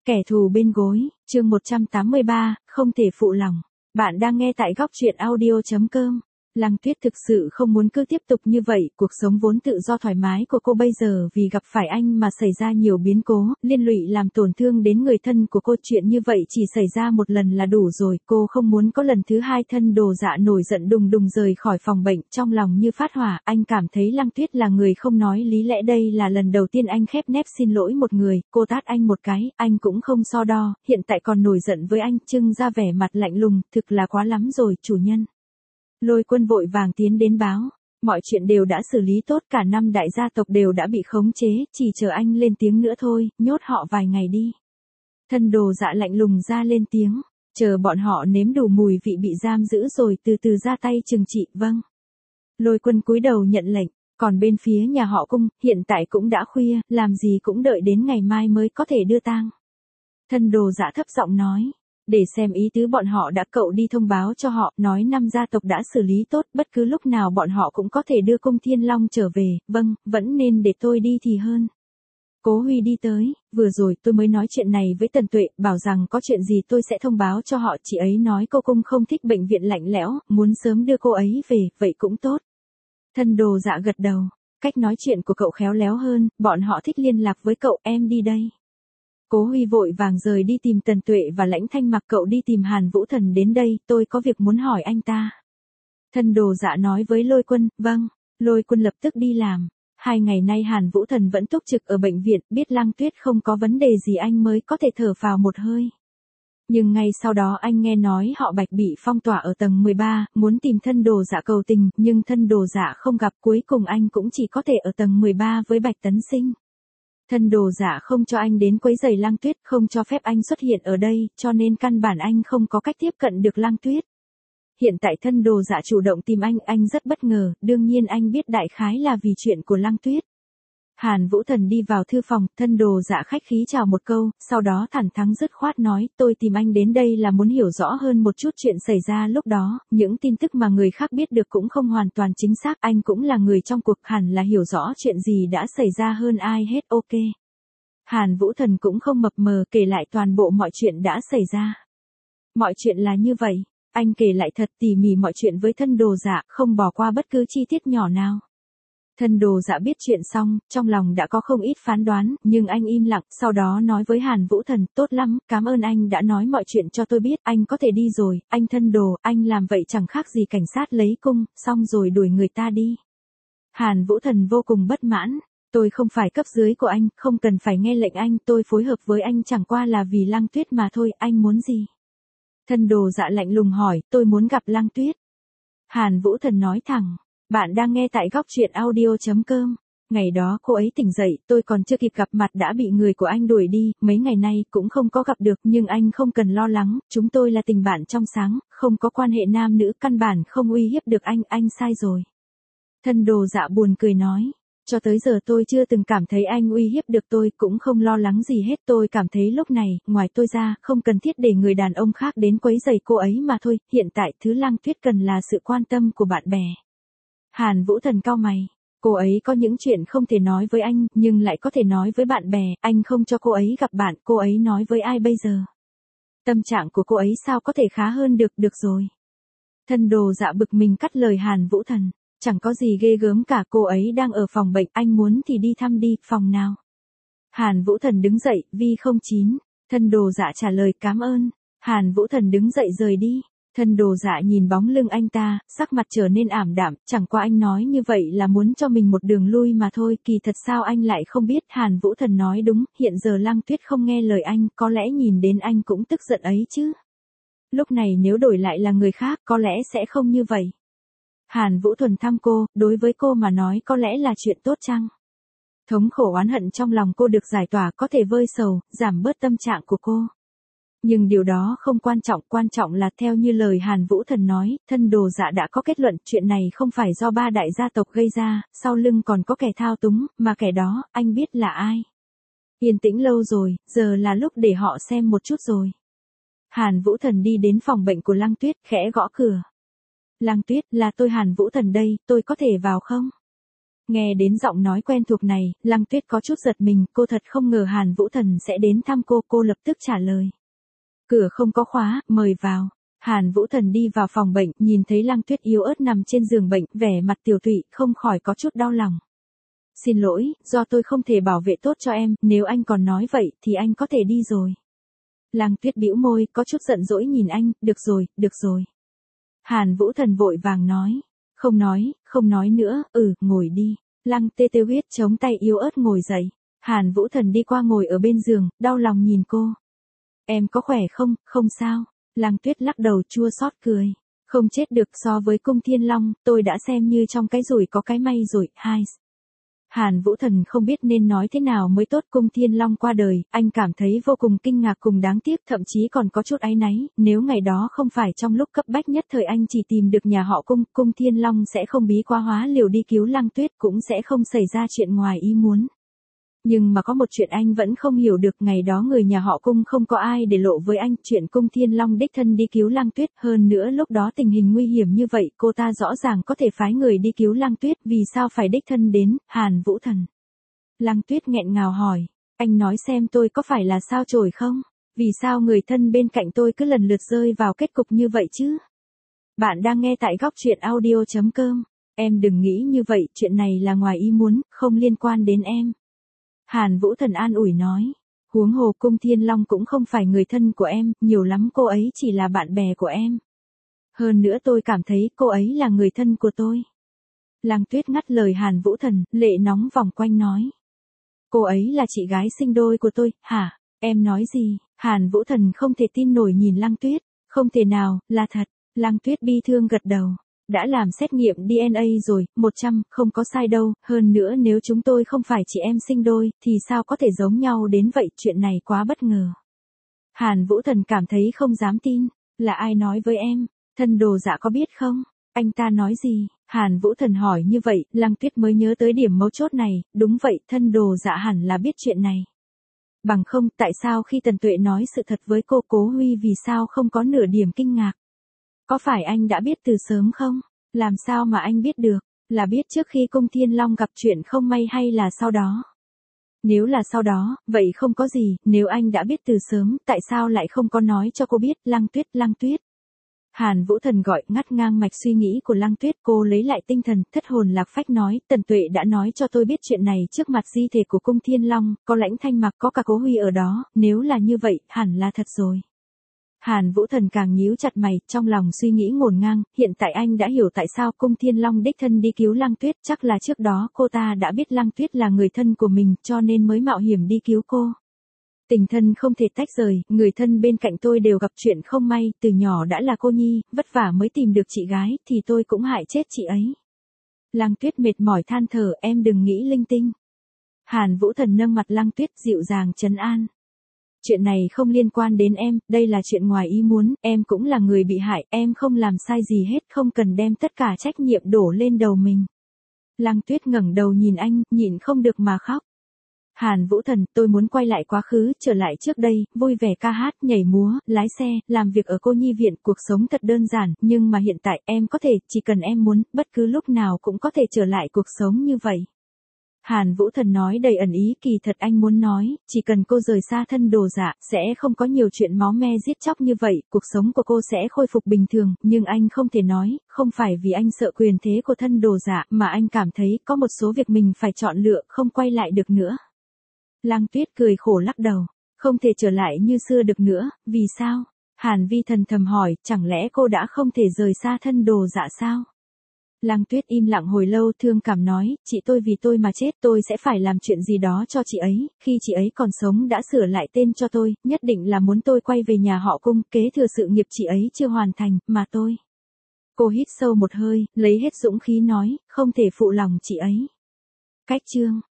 Kẻ thù bên gối, chương 183, không thể phụ lòng. Bạn đang nghe tại góc truyện audio.com. Lăng Tuyết thực sự không muốn cứ tiếp tục như vậy, cuộc sống vốn tự do thoải mái của cô bây giờ vì gặp phải anh mà xảy ra nhiều biến cố, liên lụy làm tổn thương đến người thân của cô. Chuyện như vậy chỉ xảy ra một lần là đủ rồi, cô không muốn có lần thứ hai. Thân Đồ Dạ nổi giận đùng đùng rời khỏi phòng bệnh, trong lòng như phát hỏa. Anh cảm thấy Lăng Tuyết là người không nói lý lẽ, đây là lần đầu tiên anh khép nép xin lỗi một người. Cô tát anh một cái, anh cũng không so đo, hiện tại còn nổi giận với anh, trưng ra vẻ mặt lạnh lùng, thực là quá lắm rồi, chủ nhân. Lôi Quân vội vàng tiến đến báo, mọi chuyện đều đã xử lý tốt, cả 5 đại gia tộc đều đã bị khống chế, chỉ chờ anh lên tiếng nữa thôi, nhốt họ vài ngày đi. Thân Đồ Dạ lạnh lùng ra lên tiếng, chờ bọn họ nếm đủ mùi vị bị giam giữ rồi từ từ ra tay trừng trị. Vâng. Lôi Quân cúi đầu nhận lệnh, còn bên phía nhà họ Cung, hiện tại cũng đã khuya, làm gì cũng đợi đến ngày mai mới có thể đưa tang. Thân Đồ Dạ thấp giọng nói, để xem ý tứ bọn họ đã, cậu đi thông báo cho họ, nói 5 gia tộc đã xử lý tốt, bất cứ lúc nào bọn họ cũng có thể đưa Cung Thiên Long trở về. Vâng, vẫn nên để tôi đi thì hơn. Cố Huy đi tới, vừa rồi tôi mới nói chuyện này với Tần Tuệ, bảo rằng có chuyện gì tôi sẽ thông báo cho họ, chị ấy nói cô Cung không thích bệnh viện lạnh lẽo, muốn sớm đưa cô ấy về, vậy cũng tốt. Thân Đồ Dạ gật đầu, cách nói chuyện của cậu khéo léo hơn, bọn họ thích liên lạc với cậu, em đi đây. Cố Huy vội vàng rời đi tìm Tần Tuệ và Lãnh Thanh Mặc, cậu đi tìm Hàn Vũ Thần đến đây, tôi có việc muốn hỏi anh ta. Thân Đồ Dạ nói với Lôi Quân, vâng. Lôi Quân lập tức đi làm. 2 ngày nay Hàn Vũ Thần vẫn túc trực ở bệnh viện, biết Lăng Tuyết không có vấn đề gì anh mới có thể thở phào một hơi. Nhưng ngay sau đó anh nghe nói họ Bạch bị phong tỏa ở tầng 13, muốn tìm Thân Đồ Dạ cầu tình, nhưng Thân Đồ Dạ không gặp, cuối cùng anh cũng chỉ có thể ở tầng 13 với Bạch Tấn Sinh. Thân Đồ Dạ không cho anh đến quấy rầy Lăng Tuyết, không cho phép anh xuất hiện ở đây, cho nên căn bản anh không có cách tiếp cận được Lăng Tuyết. Hiện tại Thân Đồ Dạ chủ động tìm anh rất bất ngờ, đương nhiên anh biết đại khái là vì chuyện của Lăng Tuyết. Hàn Vũ Thần đi vào thư phòng, Thân Đồ Dạ khách khí chào một câu, sau đó thẳng thắn dứt khoát nói, tôi tìm anh đến đây là muốn hiểu rõ hơn một chút chuyện xảy ra lúc đó, những tin tức mà người khác biết được cũng không hoàn toàn chính xác, anh cũng là người trong cuộc, hẳn là hiểu rõ chuyện gì đã xảy ra hơn ai hết. Ok. Hàn Vũ Thần cũng không mập mờ, kể lại toàn bộ mọi chuyện đã xảy ra. Mọi chuyện là như vậy, anh kể lại thật tỉ mỉ mọi chuyện với Thân Đồ Dạ, không bỏ qua bất cứ chi tiết nhỏ nào. Thân Đồ Dạ biết chuyện xong, trong lòng đã có không ít phán đoán, nhưng anh im lặng, sau đó nói với Hàn Vũ Thần, tốt lắm, cảm ơn anh đã nói mọi chuyện cho tôi biết, anh có thể đi rồi, anh Thân Đồ, anh làm vậy chẳng khác gì cảnh sát lấy cung, xong rồi đuổi người ta đi. Hàn Vũ Thần vô cùng bất mãn, tôi không phải cấp dưới của anh, không cần phải nghe lệnh anh, tôi phối hợp với anh chẳng qua là vì Lăng Tuyết mà thôi, anh muốn gì? Thân Đồ Dạ lạnh lùng hỏi, tôi muốn gặp Lăng Tuyết. Hàn Vũ Thần nói thẳng. Bạn đang nghe tại góc truyện audio.com. Ngày đó cô ấy tỉnh dậy, tôi còn chưa kịp gặp mặt đã bị người của anh đuổi đi, mấy ngày nay cũng không có gặp được, nhưng anh không cần lo lắng, chúng tôi là tình bạn trong sáng, không có quan hệ nam nữ, căn bản không uy hiếp được anh sai rồi. Thân Đồ Dạ buồn cười nói, cho tới giờ tôi chưa từng cảm thấy anh uy hiếp được tôi, cũng không lo lắng gì hết, tôi cảm thấy lúc này, ngoài tôi ra, không cần thiết để người đàn ông khác đến quấy rầy cô ấy mà thôi, hiện tại thứ Lăng Tuyết cần là sự quan tâm của bạn bè. Hàn Vũ Thần cau mày, cô ấy có những chuyện không thể nói với anh, nhưng lại có thể nói với bạn bè, anh không cho cô ấy gặp bạn, cô ấy nói với ai bây giờ? Tâm trạng của cô ấy sao có thể khá hơn được rồi. Thân Đồ Dạ bực mình cắt lời Hàn Vũ Thần, chẳng có gì ghê gớm cả, cô ấy đang ở phòng bệnh, anh muốn thì đi thăm đi, phòng nào? Hàn Vũ Thần đứng dậy, Vi09, Thân Đồ Dạ trả lời cảm ơn, Hàn Vũ Thần đứng dậy rời đi. Thân Đồ Dạ nhìn bóng lưng anh ta, sắc mặt trở nên ảm đạm, chẳng qua anh nói như vậy là muốn cho mình một đường lui mà thôi, kỳ thật sao anh lại không biết. Hàn Vũ Thần nói đúng, hiện giờ Lăng Tuyết không nghe lời anh, có lẽ nhìn đến anh cũng tức giận ấy chứ. Lúc này nếu đổi lại là người khác, có lẽ sẽ không như vậy. Hàn Vũ Thần thăm cô, đối với cô mà nói có lẽ là chuyện tốt chăng? Thống khổ oán hận trong lòng cô được giải tỏa, có thể vơi sầu, giảm bớt tâm trạng của cô. Nhưng điều đó không quan trọng là theo như lời Hàn Vũ Thần nói, Thân Đồ Dạ đã có kết luận, chuyện này không phải do 3 đại gia tộc gây ra, sau lưng còn có kẻ thao túng, mà kẻ đó, anh biết là ai. Yên tĩnh lâu rồi, giờ là lúc để họ xem một chút rồi. Hàn Vũ Thần đi đến phòng bệnh của Lăng Tuyết, khẽ gõ cửa. Lăng Tuyết, là tôi Hàn Vũ Thần đây, tôi có thể vào không? Nghe đến giọng nói quen thuộc này, Lăng Tuyết có chút giật mình, cô thật không ngờ Hàn Vũ Thần sẽ đến thăm cô lập tức trả lời. Cửa không có khóa, mời vào. Hàn Vũ Thần đi vào phòng bệnh, nhìn thấy Lăng Tuyết yếu ớt nằm trên giường bệnh, vẻ mặt tiều tụy, không khỏi có chút đau lòng. Xin lỗi, do tôi không thể bảo vệ tốt cho em, nếu anh còn nói vậy thì anh có thể đi rồi. Lăng Tuyết bĩu môi, có chút giận dỗi nhìn anh, được rồi. Hàn Vũ Thần vội vàng nói. Không nói nữa, ngồi đi. Lăng tê tê huyết chống tay yếu ớt ngồi dậy. Hàn Vũ Thần đi qua ngồi ở bên giường, đau lòng nhìn cô. Em có khỏe không, không sao. Lăng Tuyết lắc đầu chua xót cười. Không chết được, so với Cung Thiên Long, tôi đã xem như trong cái rủi có cái may rồi, hai. Hàn Vũ Thần không biết nên nói thế nào mới tốt. Cung Thiên Long qua đời, anh cảm thấy vô cùng kinh ngạc cùng đáng tiếc, thậm chí còn có chút áy náy, nếu ngày đó không phải trong lúc cấp bách nhất thời anh chỉ tìm được nhà họ Cung, Cung Thiên Long sẽ không bí quá hóa liều đi cứu Lăng Tuyết, cũng sẽ không xảy ra chuyện ngoài ý muốn. Nhưng mà có một chuyện anh vẫn không hiểu được, ngày đó người nhà họ Cung không có ai để lộ với anh chuyện Cung Thiên Long đích thân đi cứu Lăng Tuyết, hơn nữa lúc đó tình hình nguy hiểm như vậy, cô ta rõ ràng có thể phái người đi cứu Lăng Tuyết, vì sao phải đích thân đến, Hàn Vũ Thần. Lăng Tuyết nghẹn ngào hỏi, anh nói xem tôi có phải là sao chổi không? Vì sao người thân bên cạnh tôi cứ lần lượt rơi vào kết cục như vậy chứ? Bạn đang nghe tại góc truyện audio.com, em đừng nghĩ như vậy, chuyện này là ngoài ý muốn, không liên quan đến em. Hàn Vũ Thần an ủi nói, huống hồ Cung Thiên Long cũng không phải người thân của em, nhiều lắm cô ấy chỉ là bạn bè của em. Hơn nữa tôi cảm thấy cô ấy là người thân của tôi. Lăng Tuyết ngắt lời Hàn Vũ Thần, lệ nóng vòng quanh nói. Cô ấy là chị gái sinh đôi của tôi, hả? Em nói gì? Hàn Vũ Thần không thể tin nổi nhìn Lăng Tuyết, không thể nào, là thật. Lăng Tuyết bi thương gật đầu. Đã làm xét nghiệm DNA rồi, 100, không có sai đâu, hơn nữa nếu chúng tôi không phải chị em sinh đôi, thì sao có thể giống nhau đến vậy, chuyện này quá bất ngờ. Hàn Vũ Thần cảm thấy không dám tin, là ai nói với em, thân đồ dạ có biết không? Anh ta nói gì? Hàn Vũ Thần hỏi như vậy, Lăng Tuyết mới nhớ tới điểm mấu chốt này, đúng vậy, thân đồ dạ hẳn là biết chuyện này. Bằng không, tại sao khi Tần Tuệ nói sự thật với cô Cố Huy vì sao không có nửa điểm kinh ngạc? Có phải anh đã biết từ sớm không? Làm sao mà anh biết được? Là biết trước khi Cung Thiên Long gặp chuyện không may hay là sau đó? Nếu là sau đó, vậy không có gì, nếu anh đã biết từ sớm, tại sao lại không có nói cho cô biết, Lăng Tuyết. Hàn Vũ Thần gọi, ngắt ngang mạch suy nghĩ của Lăng Tuyết, cô lấy lại tinh thần, thất hồn lạc phách nói, Tần Tuệ đã nói cho tôi biết chuyện này trước mặt di thể của Cung Thiên Long, có Lãnh Thanh Mặc, có cả Cố Huy ở đó, nếu là như vậy, hẳn là thật rồi. Hàn Vũ Thần càng nhíu chặt mày, trong lòng suy nghĩ ngổn ngang, hiện tại anh đã hiểu tại sao Cung Thiên Long đích thân đi cứu Lăng Tuyết, chắc là trước đó cô ta đã biết Lăng Tuyết là người thân của mình, cho nên mới mạo hiểm đi cứu cô. Tình thân không thể tách rời, người thân bên cạnh tôi đều gặp chuyện không may, từ nhỏ đã là cô nhi, vất vả mới tìm được chị gái, thì tôi cũng hại chết chị ấy. Lăng Tuyết mệt mỏi than thở, em đừng nghĩ linh tinh. Hàn Vũ Thần nâng mặt Lăng Tuyết dịu dàng trấn an. Chuyện này không liên quan đến em, đây là chuyện ngoài ý muốn, em cũng là người bị hại, em không làm sai gì hết, không cần đem tất cả trách nhiệm đổ lên đầu mình. Lăng Tuyết ngẩng đầu nhìn anh, nhịn không được mà khóc. Hàn Vũ Thần, tôi muốn quay lại quá khứ, trở lại trước đây, vui vẻ ca hát, nhảy múa, lái xe, làm việc ở cô nhi viện, cuộc sống thật đơn giản, nhưng mà hiện tại em có thể, chỉ cần em muốn, bất cứ lúc nào cũng có thể trở lại cuộc sống như vậy. Hàn Vũ Thần nói đầy ẩn ý, kỳ thật anh muốn nói, chỉ cần cô rời xa thân đồ dạ, sẽ không có nhiều chuyện máu me giết chóc như vậy, cuộc sống của cô sẽ khôi phục bình thường, nhưng anh không thể nói, không phải vì anh sợ quyền thế của thân đồ dạ, mà anh cảm thấy có một số việc mình phải chọn lựa, không quay lại được nữa. Lăng Tuyết cười khổ lắc đầu, không thể trở lại như xưa được nữa, vì sao? Hàn Vi Thần thầm hỏi, chẳng lẽ cô đã không thể rời xa thân đồ dạ sao? Lăng Tuyết im lặng hồi lâu thương cảm nói, chị tôi vì tôi mà chết, tôi sẽ phải làm chuyện gì đó cho chị ấy, khi chị ấy còn sống đã sửa lại tên cho tôi, nhất định là muốn tôi quay về nhà họ Cung, kế thừa sự nghiệp chị ấy chưa hoàn thành, mà tôi. Cô hít sâu một hơi, lấy hết dũng khí nói, không thể phụ lòng chị ấy. Cách chương